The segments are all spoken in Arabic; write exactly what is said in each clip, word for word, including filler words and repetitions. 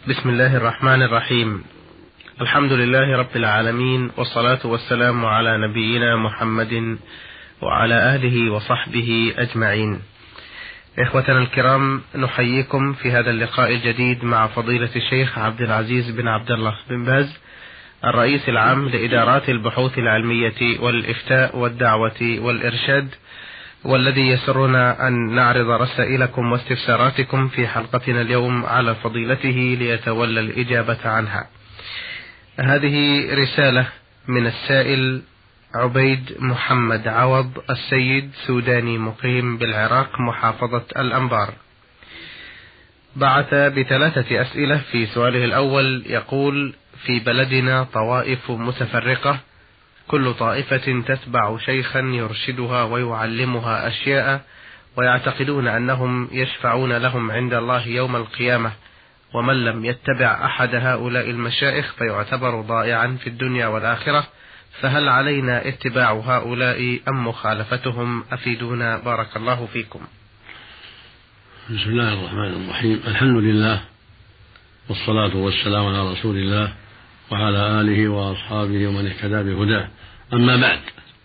بسم الله الرحمن الرحيم. الحمد لله رب العالمين، والصلاة والسلام على نبينا محمد وعلى آله وصحبه أجمعين. إخوتنا الكرام، نحييكم في هذا اللقاء الجديد مع فضيلة الشيخ عبد العزيز بن عبد الله بن باز، الرئيس العام لإدارات البحوث العلمية والإفتاء والدعوة والإرشاد، والذي يسرنا أن نعرض رسائلكم واستفساراتكم في حلقتنا اليوم على فضيلته ليتولى الإجابة عنها. هذه رسالة من السائل عبيد محمد عوض السيد، سوداني مقيم بالعراق محافظة الأنبار. بعث بثلاثة أسئلة. في سؤاله الأول يقول: في بلدنا طوائف متفرقة، كل طائفة تتبع شيخا يرشدها ويعلمها أشياء، ويعتقدون أنهم يشفعون لهم عند الله يوم القيامة، ومن لم يتبع أحد هؤلاء المشايخ فيعتبر ضائعا في الدنيا والآخرة، فهل علينا اتباع هؤلاء أم مخالفتهم؟ أفيدونا بارك الله فيكم. بسم الله الرحمن الرحيم. الحمد لله، والصلاة والسلام على رسول الله وعلى آله وأصحابه ومن اهتدى بهداه. أما بعد،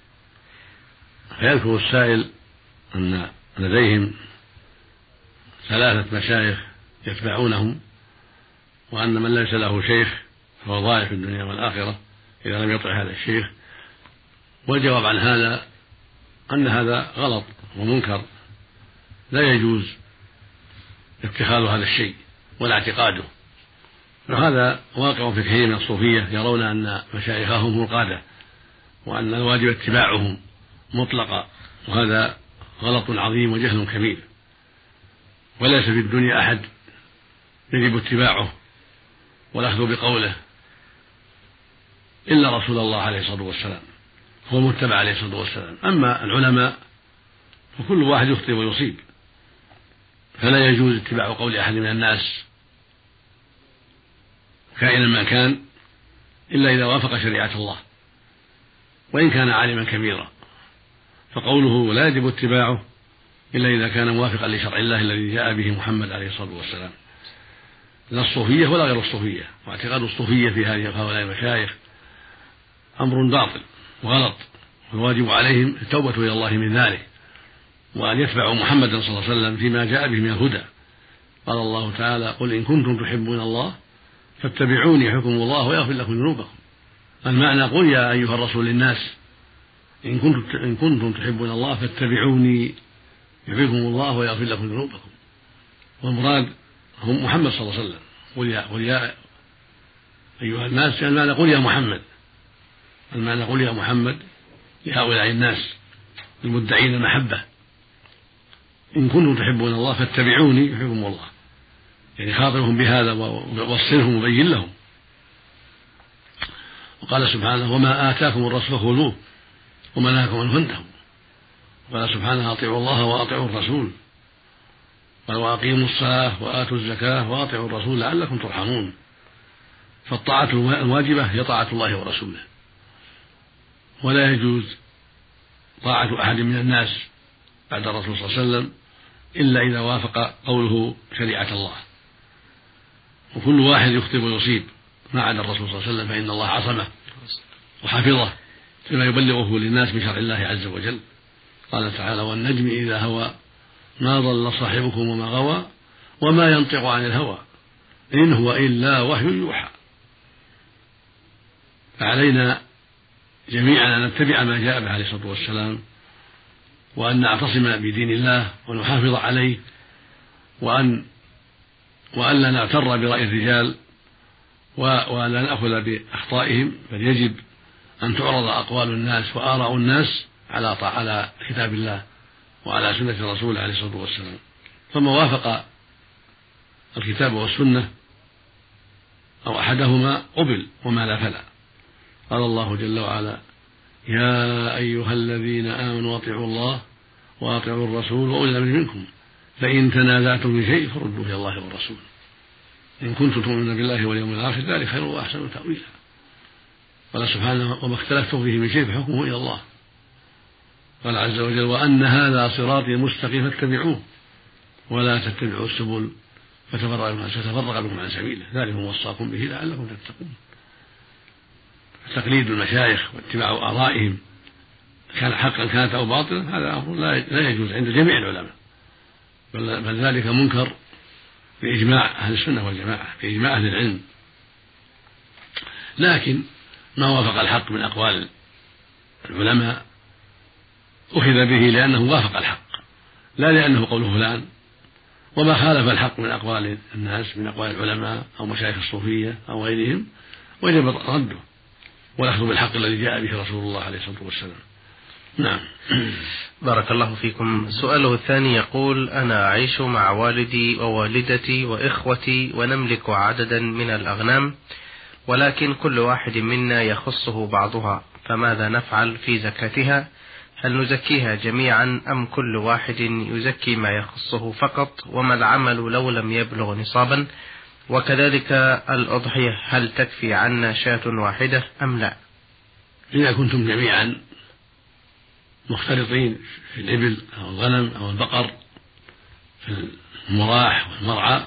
فيذكر السائل أن لديهم ثلاثة مشايخ يتبعونهم، وأن من ليس له شيخ فهو ضائع في الدنيا والآخرة إذا لم يطع هذا الشيخ. والجواب عن هذا أن هذا غلط ومنكر، لا يجوز اتخاذ هذا الشيء ولا اعتقاده. وهذا واقع في كثير من الصوفية، يرون أن مشايخهم هم القادة وأن الواجب اتباعهم مطلقا، وهذا غلط عظيم وجهل كبير. وليس في الدنيا أحد يجب اتباعه والأخذ بقوله إلا رسول الله عليه الصلاة والسلام، هو متبع عليه الصلاة والسلام. أما العلماء فكل واحد يخطئ ويصيب، فلا يجوز اتباع قول أحد من الناس كائنا ما كان إلا إذا وافق شريعة الله، وإن كان عالما كبيرا، فقوله لا يجب اتباعه إلا إذا كان موافقا لشرع الله الذي جاء به محمد عليه الصلاة والسلام، لا الصوفية ولا غير الصوفية. واعتقاد الصوفية في هؤلاء المشايخ أمر باطل وغلط، والواجب عليهم التوبة إلى الله من ذلك، وأن يتبعوا محمدا صلى الله عليه وسلم فيما جاء به من الهدى. قال الله تعالى: قل إن كنتم تحبون الله فاتبعوني يحبكم الله ويغفر لكم ذنوبكم. المعنى: قل يا أيها الرسول للناس إن كنتم, إن كنتم تحبون الله فاتبعوني يحبكم الله ويغفر لكم ذنوبكم. والمراد هم محمد صلى الله عليه وسلم. قل يا, قل يا أيها الناس، المعنى قل يا محمد، المعنى قل يا محمد لهؤلاء الناس المدعين المحبة: إن كنتم تحبون الله فاتبعوني يحبكم الله، يعني خاطرهم بهذا ووصلهم وبين لهم. وقال سبحانه: وما آتاكم الرسول فخذوه وما نهاكم عنه فانتهوا. وقال سبحانه: أطيعوا الله وأطيعوا الرسول. قال: وأقيموا الصلاة وآتوا الزكاة وأطيعوا الرسول لعلكم ترحمون. فالطاعة الواجبة هي طاعة الله ورسوله، ولا يجوز طاعة أحد من الناس بعد الرسول صلى الله عليه وسلم إلا إذا وافق قوله شريعة الله. وكل واحد يخطئ ويصيب ما عدا الرسول صلى الله عليه وسلم، فإن الله عصمه وحفظه بما يبلغه للناس من شرع الله عز وجل. قال تعالى: والنجم إذا هوى ما ضل صاحبكم وما غوى وما ينطق عن الهوى إن هو إلا وحي يوحى. فعلينا جميعا أن نتبع ما جاء به عليه الصلاة والسلام، وأن نعتصم بدين الله ونحافظ عليه، وأن وأن لا نغتر برأي الرجال ولا نأخذ بأخطائهم، بل يجب أن تعرض أقوال الناس وآراء الناس على على كتاب الله وعلى سنة الرسول عليه الصلاة والسلام. فما وافق الكتاب والسنة أو أحدهما قبل، وما لا فلا. قال الله جل وعلا: يا أيها الذين آمنوا أطيعوا الله وأطيعوا الرسول وأولي الأمر منكم فإن تنازعتم في شيء فردوه إلى الله والرسول إن كنتم تؤمنون بالله واليوم الآخر ذلك خير وأحسن تأويلا. قال سبحانه: وما اختلفتم فيه من شيء فحكمه إلى الله. قال عز وجل: وأن هذا صراطي مستقيم فاتبعوه ولا تتبعوا السبل فتفرق بكم عن سبيله، ذلك وصاكم به لعلكم تتقون. تقليد المشايخ واتباع آرائهم كان حقا كانت أو باطلا هذا أمر لا يجوز عند جميع العلماء، بل ذلك منكر بإجماع أهل السنة والجماعة، بإجماع أهل العلم. لكن ما وافق الحق من أقوال العلماء أخذ به لأنه وافق الحق لا لأنه قول فلان، وما خالف الحق من أقوال الناس من أقوال العلماء أو مشايخ الصوفية أو غيرهم وجب رده والأخذ بالحق الذي جاء به رسول الله عليه الصلاة والسلام. نعم. بارك الله فيكم. سؤاله الثاني يقول: أنا أعيش مع والدي ووالدتي وإخوتي ونملك عددا من الأغنام، ولكن كل واحد منا يخصه بعضها، فماذا نفعل في زكاتها؟ هل نزكيها جميعا أم كل واحد يزكي ما يخصه فقط؟ وما العمل لو لم يبلغ نصابا؟ وكذلك الأضحية هل تكفي عنا شاة واحدة أم لا؟ إذا كنتم جميعا مختلطين في الإبل أو الغنم أو البقر في المراح والمرعى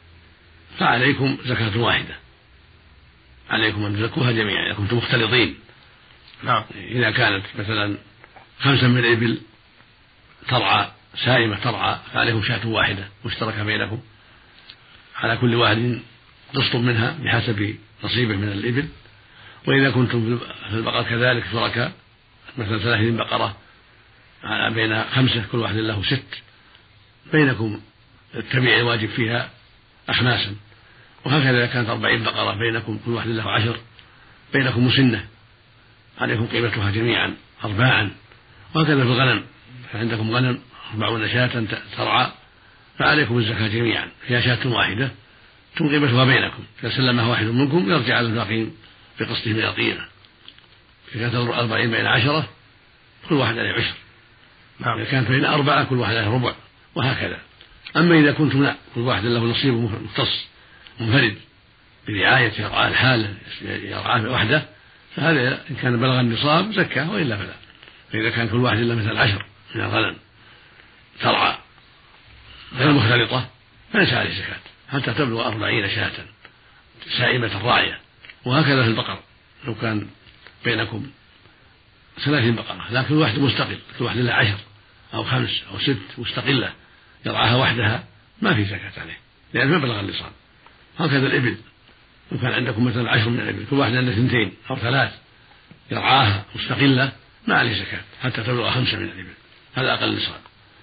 فعليكم زكاة واحدة، عليكم أن تزكوها جميعا إذا كنتم مختلطين. نعم. إذا كانت مثلا خمسة من الإبل ترعى سائمة ترعى فعليكم شاة واحدة مشتركة بينكم، على كل واحد قسط منها بحسب نصيبه من الإبل. وإذا كنتم في البقر كذلك شركاء مثلا ثلاثين بقرة بين خمسة كل واحد له ست، بينكم التبيع الواجب فيها أخماسا. وهكذا إذا كانت أربعين بقرة بينكم كل واحد له عشر، بينكم مسنة عليكم قيمتها جميعا أرباعا. وهكذا في الغنم، فعندكم غنم أربعون شاة ترعى فعليكم الزكاة جميعا، فيها شاة واحدة ثم قيمتها بينكم، إذا سلمها واحد منكم يرجع على الباقين بقسطه من الطينة. إذا كانت أربعين بين عشرة كل واحد عليه عشر، إذا كانت بين أربعة كل واحد عليه ربع، وهكذا. أما إذا كنتم لا كل واحد له نصيب مختص منفرد برعاية يرعاه الحالة يرعاه وحده، فهذا إن كان بلغ النصاب زكاه وإلا فلا. فإذا كان كل واحد له مثل عشر من الغنم ترعى غير مختلطة فليس عليه زكاة حتى تبلغ أربعين شاة سائمة راعية. وهكذا في البقر، لو كان بينكم ثلاثين بقرة لكن كل واحد مستقل، كل واحد له عشر أو خمس أو ست مستقلة يرعاها وحدها ما في زكاة عليه لأن ما بلغ النصاب. هكذا الإبل، لو كان عندكم مثلا عشر من الإبل كل واحد عنده اثنتين أو ثلاث يرعاها مستقلة ما عليه زكاة حتى تبلغ خمسة من الإبل، هذا أقل النصاب.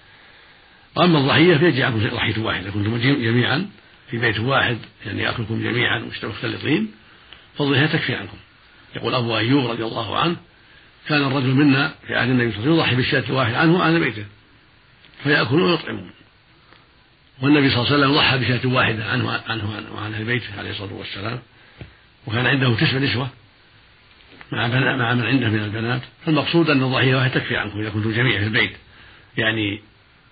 وأما الضحية فيجي عنكم ضحية واحدة، إذا كنتم جميعا في بيت واحد يعني يأكلكم جميعا مختلطين فالضحية تكفي عنكم. يقول أبو أيوب رضي الله عنه: كان الرجل منا في عهد النبي صلى الله عليه وسلم يضحي بالشاة الواحد عنه وعن بيته فيأكلون ويطعمون، والنبي صلى الله عليه وسلم ضحى بشاة واحدة عنه عنه وعن أهل بيته عليه الصلاة والسلام، وكان عنده تسع نسوة مع مع من عنده من البنات. فالمقصود أن الضحية واحدة تكفي عنكم إذا كنتم جميعا في البيت، يعني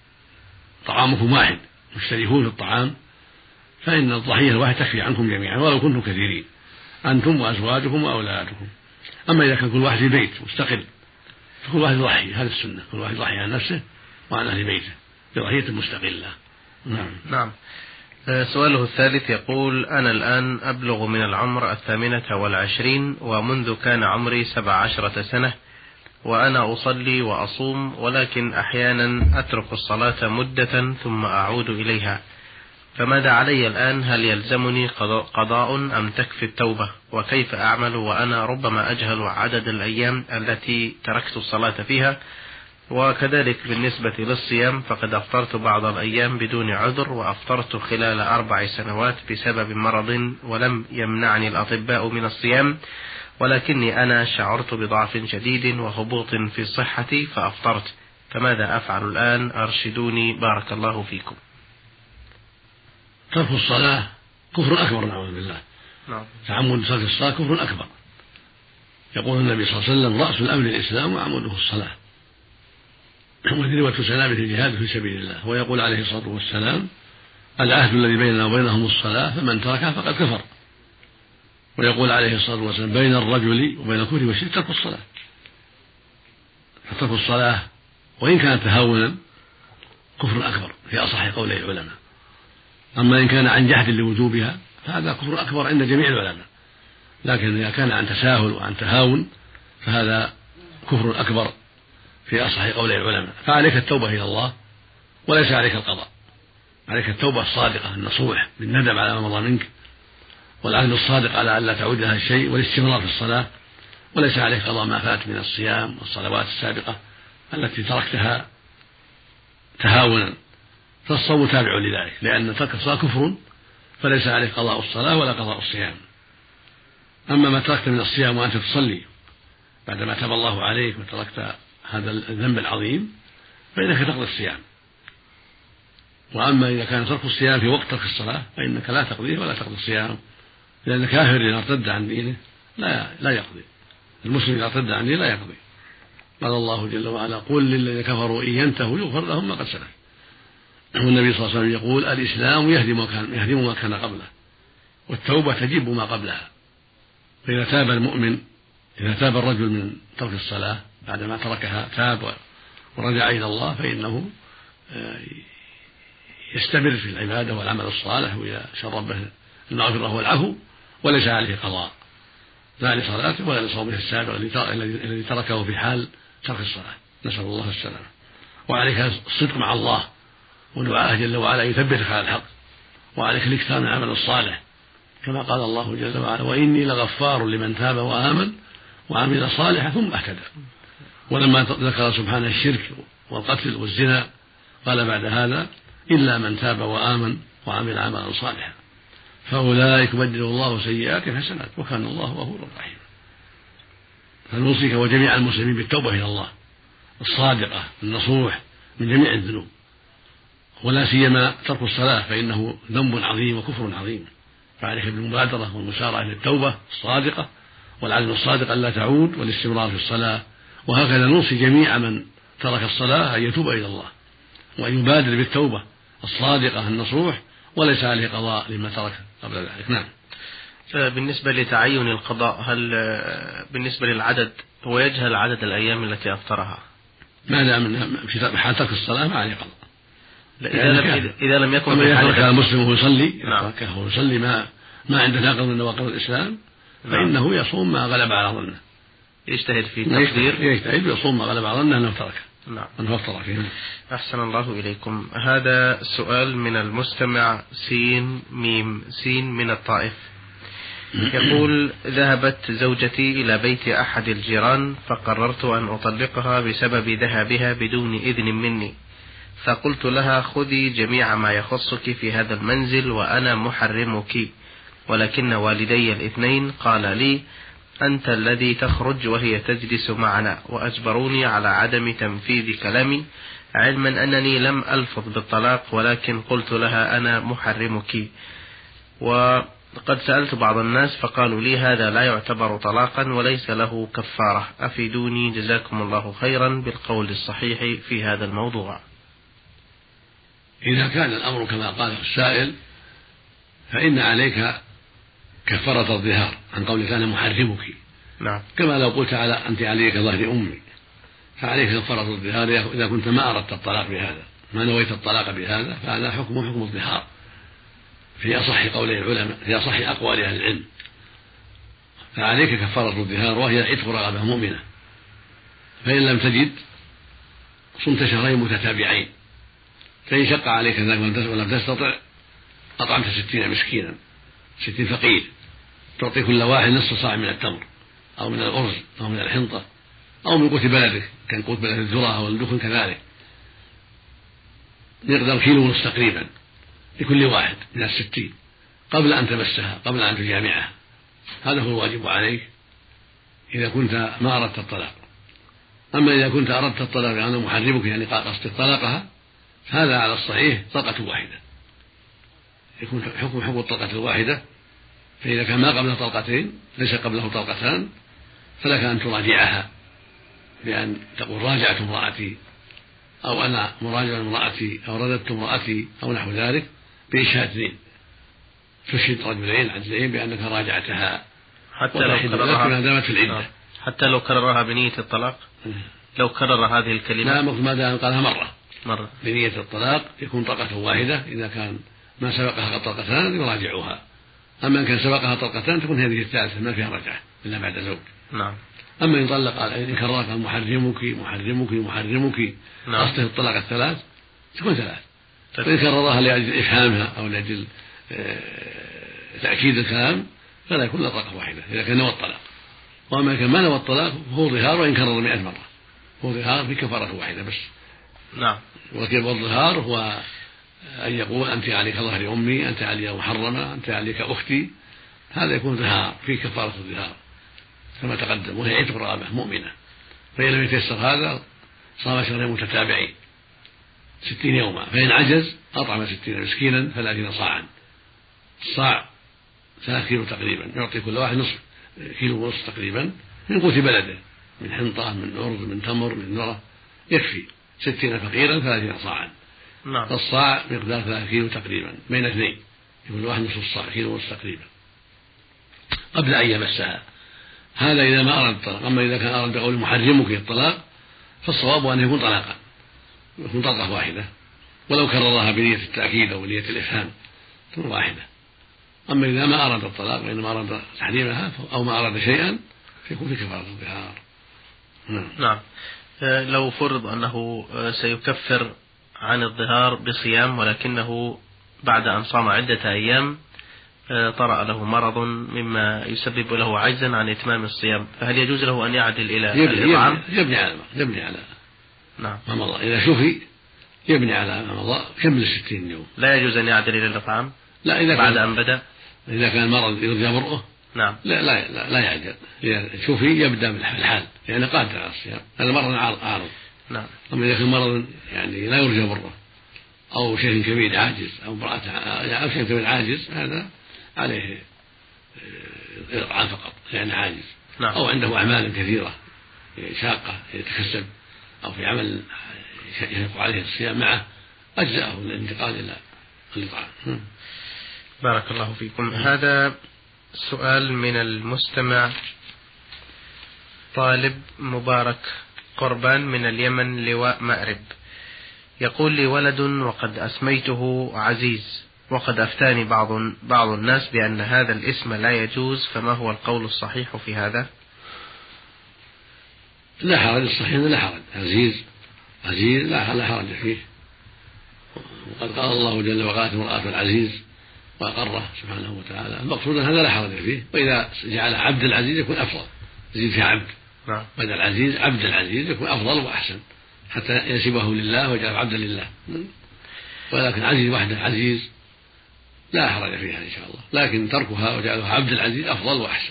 طعامكم واحد مشتركون في الطعام، فإن الضحية الواحدة تكفي عنكم جميعا ولو كنتم كثيرين أنتم وأزواجكم وأولادكم. أما إذا كان كل واحد في بيت مستقل فكل واحد يضحي، هذا السنة، كل واحد يضحي عن نفسه وعن أهل بيته بضحية مستقلة. نعم. نعم. سؤاله الثالث يقول: أنا الآن أبلغ من العمر الثامنة والعشرين، ومنذ كان عمري سبع عشرة سنة وأنا أصلي وأصوم، ولكن أحيانا أترك الصلاة مدة ثم أعود إليها، فماذا علي الآن؟ هل يلزمني قضاء أم تكفي التوبة؟ وكيف أعمل وأنا ربما أجهل عدد الأيام التي تركت الصلاة فيها؟ وكذلك بالنسبة للصيام فقد أفطرت بعض الأيام بدون عذر، وأفطرت خلال أربع سنوات بسبب مرض ولم يمنعني الأطباء من الصيام، ولكني أنا شعرت بضعف شديد وهبوط في صحتي فأفطرت، فماذا أفعل الآن؟ أرشدوني بارك الله فيكم. ترك الصلاة كفر أكبر نعوذ بالله. نعم. تعمد ترك الصلاة كفر أكبر. يقول النبي صلى الله عليه وسلم: رأس الأمر الإسلام وعموده الصلاة، وذروة سنامة الجهاد في سبيل الله. ويقول عليه الصلاة والسلام: العهد الذي بيننا وبينهم الصلاة فمن تركها فقد كفر. ويقول عليه الصلاة والسلام: بين الرجل وبين الكفر والشرك ترك الصلاة. فترك الصلاة وإن كانت تهاونا كفر أكبر في أصح قولي العلماء، أما إن كان عن جحد لوجوبها فهذا كفر أكبر عند جميع العلماء، لكن إذا كان عن تساهل وعن تهاون فهذا كفر أكبر في أصح قول العلماء. فعليك التوبة إلى الله وليس عليك القضاء، عليك التوبة الصادقة النصوح بالندم على ما مضى منك، والعزم الصادق على ألا تعود لها الشيء، والاستمرار في الصلاة، وليس عليك قضاء ما فات من الصيام والصلوات السابقة التي تركتها تهاونا، فالصوم تابع لذلك، لأن ترك الصلاة كفر، فليس عليك قضاء الصلاة ولا قضاء الصيام. أما ما تركت من الصيام وأنت تصلي بعدما تاب الله عليك وتركت هذا الذنب العظيم فإنك تقضي الصيام. وأما إذا كان ترك الصيام في وقت ترك الصلاة فإنك لا تقضيه ولا تقضي الصيام، لأن الكافر إذا ارتد عن دينه لا لا يقضي، المسلم إذا ارتد عن دينه لا يقضي. قال الله جل وعلا: قل للذين كفروا إن ينتهوا يغفر لهم ما قد سلف. والنبي صلى الله عليه وسلم يقول: الإسلام يهدم ما كان يهدم ما كان قبله، والتوبة تجب ما قبلها. فإذا تاب المؤمن إذا تاب الرجل من ترك الصلاة بعدما تركها تاب ورجع إلى الله فإنه يستمر في العبادة والعمل الصالح ويسأل ربه المغفرة والعفو، وليس عليه قضاء لا لصلاته ولا لصومه السابق الذي تركه في حال ترك الصلاة، نسأل الله السلامة. وعليك الصدق مع الله ودعاءه جل وعلا يثبتك على الحق، وعليك الاكثار من العمل الصالح كما قال الله جل وعلا: وإني لغفار لمن تاب وآمن وعمل صالحا ثم اهتدى. ولما ذكر سبحانه الشرك والقتل والزنا قال بعد هذا: إلا من تاب وآمن وعمل عملا صالحا فأولئك يبدل الله سيئاتهم حسنات وكان الله غفورا رحيما. فنوصيك وجميع المسلمين بالتوبة إلى الله الصادقة النصوح من جميع الذنوب، ولا سيما ترك الصلاة فإنه ذنب عظيم وكفر عظيم، فعليك بالمبادرة والمسارعة إلى التوبة الصادقة والعزم الصادق ألا تعود والاستمرار في الصلاة. وهكذا نوصي جميع من ترك الصلاة أن يتوب إلى الله وأن يبادر بالتوبة الصادقة النصوح، وليس عليه قضاء لما ترك قبل ذلك. نعم. بالنسبة لتعين القضاء، هل بالنسبة للعدد هو يجهل عدد الأيام التي أفطرها؟ ما دام في حال ترك الصلاة ما عليه قضاء. إذا لم إذا لم يكن في حال كان المسلم وهو يصلي نعم. وهو يصلي ما ما عنده ناقض من نواقض الإسلام فإنه يصوم ما غلب على ظنه، يجتهد في التقدير يجتهد ويصوم ما غلب على ظنه أنه تركه. نعم. أنه أفطر فيه. أحسن الله إليكم. هذا سؤال من المستمع سين ميم سين من الطائف، يقول: ذهبت زوجتي إلى بيت أحد الجيران فقررت أن أطلقها بسبب ذهابها بدون إذن مني، فقلت لها: خذي جميع ما يخصك في هذا المنزل وأنا محرمك، ولكن والدي الاثنين قال لي: أنت الذي تخرج وهي تجلس معنا، وأجبروني على عدم تنفيذ كلامي، علما أنني لم ألفظ بالطلاق ولكن قلت لها أنا محرمك. وقد سألت بعض الناس فقالوا لي هذا لا يعتبر طلاقا وليس له كفارة، أفيدوني جزاكم الله خيرا بالقول الصحيح في هذا الموضوع. إذا كان الأمر كما قال السائل فإن عليك كفارة الظهار عن قولك أنا محرمك. نعم. كما لو قلت على أنت عليك ظهر أمي، فعليك كفارة الظهار إذا كنت ما أردت الطلاق بهذا، ما نويت الطلاق بهذا، فهذا حكم حكم الظهار في أصح قولي العلماء، في أصح أقوال أهل العلم. فعليك كفارة الظهار وهي عتق رقبة مؤمنة، فإن لم تجد صمت شهرين متتابعين، فإن شق عليك ذلك ولم تستطع أطعمت ستين مسكينا، ستين فقير، تعطي كل واحد نصف صاع من التمر أو من الأرز أو من الحنطة أو من قوت بلدك، كان قوت بلد الذرة أو الدخن كذلك، مقدار كيلو ونصف تقريبا لكل واحد من الستين قبل أن تمسها، قبل أن تجامعها. هذا هو الواجب عليك إذا كنت ما أردت الطلاق. أما إذا كنت أردت الطلاق أنا محرمك يعني قصد طلاقها، هذا على الصحيح طلقة واحدة، يكون حكم حكم الطلقة الواحدة. فإذا كان ما قبله طلقتين ليس قبله طلقتان فلك أن تراجعها بأن تقول راجعت امرأتي أو أنا مراجع امرأتي أو رددت امرأتي أو نحو ذلك بإشهاد اثنين، تشهد رجلين عدلين بأنك راجعتها حتى لو كررها ما دامت في العدة، حتى لو كررها بنية الطلاق. لو كرر هذه الكلمة لا، ما دام قالها مرة مرة بنية الطلاق يكون طلقة واحدة إذا كان ما سبقها طلقتان يراجعوها. أما إن كان سبقها طلقتان تكون هذه الثالثة ما فيها رجعة إلا بعد زوج. نعم. أما إن طلق إن كررها قال محرمك محرمك محرمك قصده الطلاق الثلاث تكون ثلاث. وإن كررها لأجل إفهامها أو لأجل تأكيد الكلام فلا يكون إلا طلقة واحدة إذا كان نوى الطلاق. وأما كان ما نوى الطلاق فهو ظهار وإن كرر مئة مرة هو ظهار في كفارة واحدة بس. نعم. وكيف الظهار هو أن يقول أنت عليك ظهر أمي، أنت علي محرمة، أنت عليك أختي، هذا يكون ظهار في كفارة الظهار كما تقدم، وهي عتق رقبة مؤمنة. فإن لم يتيسر هذا صام شهرين متتابعين ستين يوما، فإن عجز أطعم ستين مسكينا ثلاثين صاعا. الصاع ثلاث كيلو تقريبا، يعطي كل واحد نصف كيلو ونصف تقريبا من قوت بلده، من حنطة من أرز من تمر من ذرة، يكفي ستين فقيرا ثلاثين صاعا. نعم. الصاع مقدار ثلاث كيلو تقريبا بين اثنين، كل واحد نصف الصاع كيلو ونصف تقريبا قبل أن يمسها. هذا إذا ما أراد الطلاق. أما إذا كان أراد بقول محرمك الطلاق فالصواب أن يكون طلاقا، يكون طلقة واحدة، ولو كررها بنية التأكيد أو بنية الإفهام تكون واحدة. أما إذا ما أراد الطلاق وإنما أراد تحريمها أو ما أراد شيئا فيكون في كفارة الظهار. نعم. نعم. لو فرض أنه سيكفر عن الظهار بصيام ولكنه بعد أن صام عدة أيام طرأ له مرض مما يسبب له عجزا عن إتمام الصيام، فهل يجوز له أن يعدل إلى الإطعام؟ يبني على يبني على نعم ما مضى. إذا شفي يبني على ما مضى كمل الستين يوم. لا يجوز أن يعدل إلى الإطعام؟ لا، إذا بعد كان أن بدأ إذا كان مرض يرجى برؤه نعم لا لا لا, لا يعجل. إذا شفي يبدأ بالحال يعني قادر على الصيام، هذا مرض عارض. نعم. أما إذا كان مرض يعني لا يرجى برؤه أو شيء كبير عاجز أو امرأة أو شيء كبير عاجز هذا عليه إطعام فقط يعني عاجز. نعم. أو عنده أعمال كثيرة شاقة يتكسب أو في عمل يشق عليه الصيام معه أجزأه الانتقال إلى الإطعام. بارك الله فيكم. هذا سؤال من المستمع طالب مبارك قربان من اليمن لواء مأرب، يقول لي ولد وقد أسميته عزيز، وقد أفتاني بعض بعض الناس بأن هذا الاسم لا يجوز، فما هو القول الصحيح في هذا؟ لا حرج، الصحيح لا حرج، عزيز عزيز لا لا حرج فيه. وقد قال الله جل وعلا امرأة العزيز وأقره سبحانه وتعالى، المقصود هذا لا حرج فيه. وإذا جعل عبد العزيز يكون أفضل، يزيد فيها عبد بدل العزيز عبد العزيز يكون أفضل وأحسن حتى ينسبه لله ويجعل عبدا لله. ولكن عزيز وحده عزيز لا حرج فيها إن شاء الله، لكن تركها وجعلها عبد العزيز أفضل وأحسن.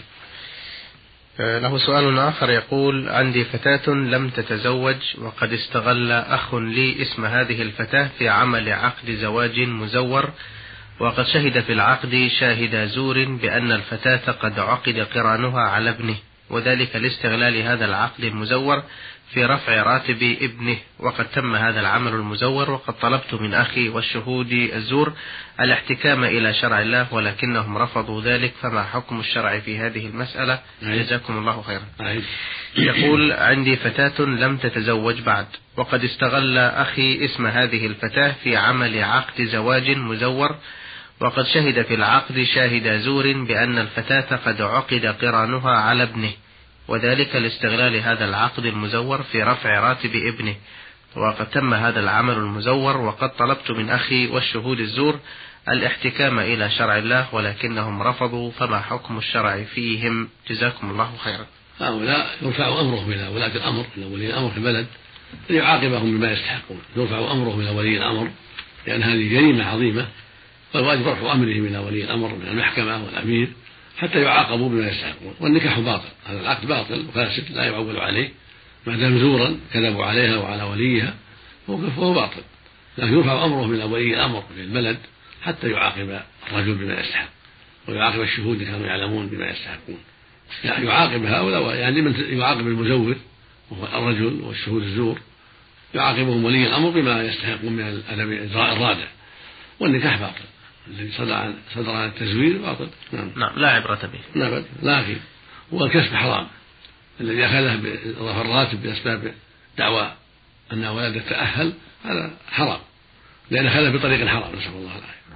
له سؤال آخر يقول: عندي فتاة لم تتزوج وقد استغل أخ لي اسم هذه الفتاة في عمل عقد زواج مزور، وقد شهد في العقد شاهد زور بأن الفتاة قد عقد قرانها على ابنه، وذلك لاستغلال هذا العقد المزور في رفع راتب ابنه، وقد تم هذا العمل المزور، وقد طلبت من أخي والشهود الزور الاحتكام إلى شرع الله ولكنهم رفضوا ذلك، فما حكم الشرع في هذه المسألة؟ جزاكم الله خيرا. يقول: عندي فتاة لم تتزوج بعد، وقد استغل أخي اسم هذه الفتاة في عمل عقد زواج مزور، وقد شهد في العقد شاهد زور بأن الفتاة قد عقد قرانها على ابنه، وذلك لاستغلال هذا العقد المزور في رفع راتب ابنه، وقد تم هذا العمل المزور، وقد طلبت من أخي والشهود الزور الاحتكام إلى شرع الله ولكنهم رفضوا، فما حكم الشرع فيهم؟ جزاكم الله خيرا. هؤلاء يرفع أمرهم إلى ولاة الأمر، إلى ولي الأمر في البلد ليعاقبهم بما يستحقون، يرفع أمرهم إلى ولي الأمر لأن هذه جريمة عظيمة، والواجب رفع أمرهم إلى ولي الأمر من المحكمة والأمير حتى يعاقبوا بما يستحقون. والنكاح باطل، هذا العقد باطل وفاسد لا يعول عليه ما دام زورا كذبوا عليها وعلى وليها فهو باطل، لكن يرفع أمرهم إلى ولي الأمر في البلد حتى يعاقب الرجل بما يستحق ويعاقب الشهود كانوا يعلمون بما يستحقون. يعني يعاقب هؤلاء، يعني من يعاقب المزور وهو الرجل والشهود الزور يعاقبهم ولي الأمر بما يستحقون من الأدب الرادع. والنكاح باطل، الذي صدر عن صدر عن التزوير باطل. نعم. نعم لا عبرة به. نعم لكن والكسب حرام، الذي أخذه بإضافة الراتب بأسباب دعوى أن ولده تأهل هذا حرام، لأن أخذه بطريق حرام، نسأل الله العافية.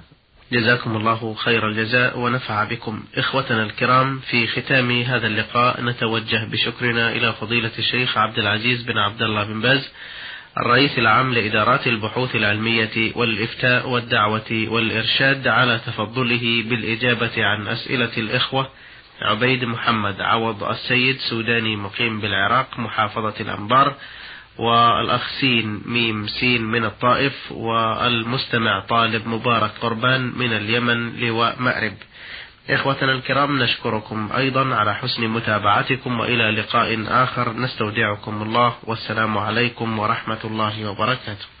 جزاكم الله خير الجزاء ونفع بكم. إخوتنا الكرام، في ختام هذا اللقاء نتوجه بشكرنا إلى فضيلة الشيخ عبد العزيز بن عبد الله بن باز، الرئيس العام لإدارات البحوث العلمية والإفتاء والدعوة والإرشاد، على تفضله بالإجابة عن أسئلة الإخوة عبيد محمد عوض السيد سوداني مقيم بالعراق محافظة الأنبار، والأخ سين ميم سين من الطائف، والمستمع طالب مبارك قربان من اليمن لواء مأرب. إخوتنا الكرام، نشكركم أيضا على حسن متابعتكم، وإلى لقاء آخر نستودعكم الله، والسلام عليكم ورحمة الله وبركاته.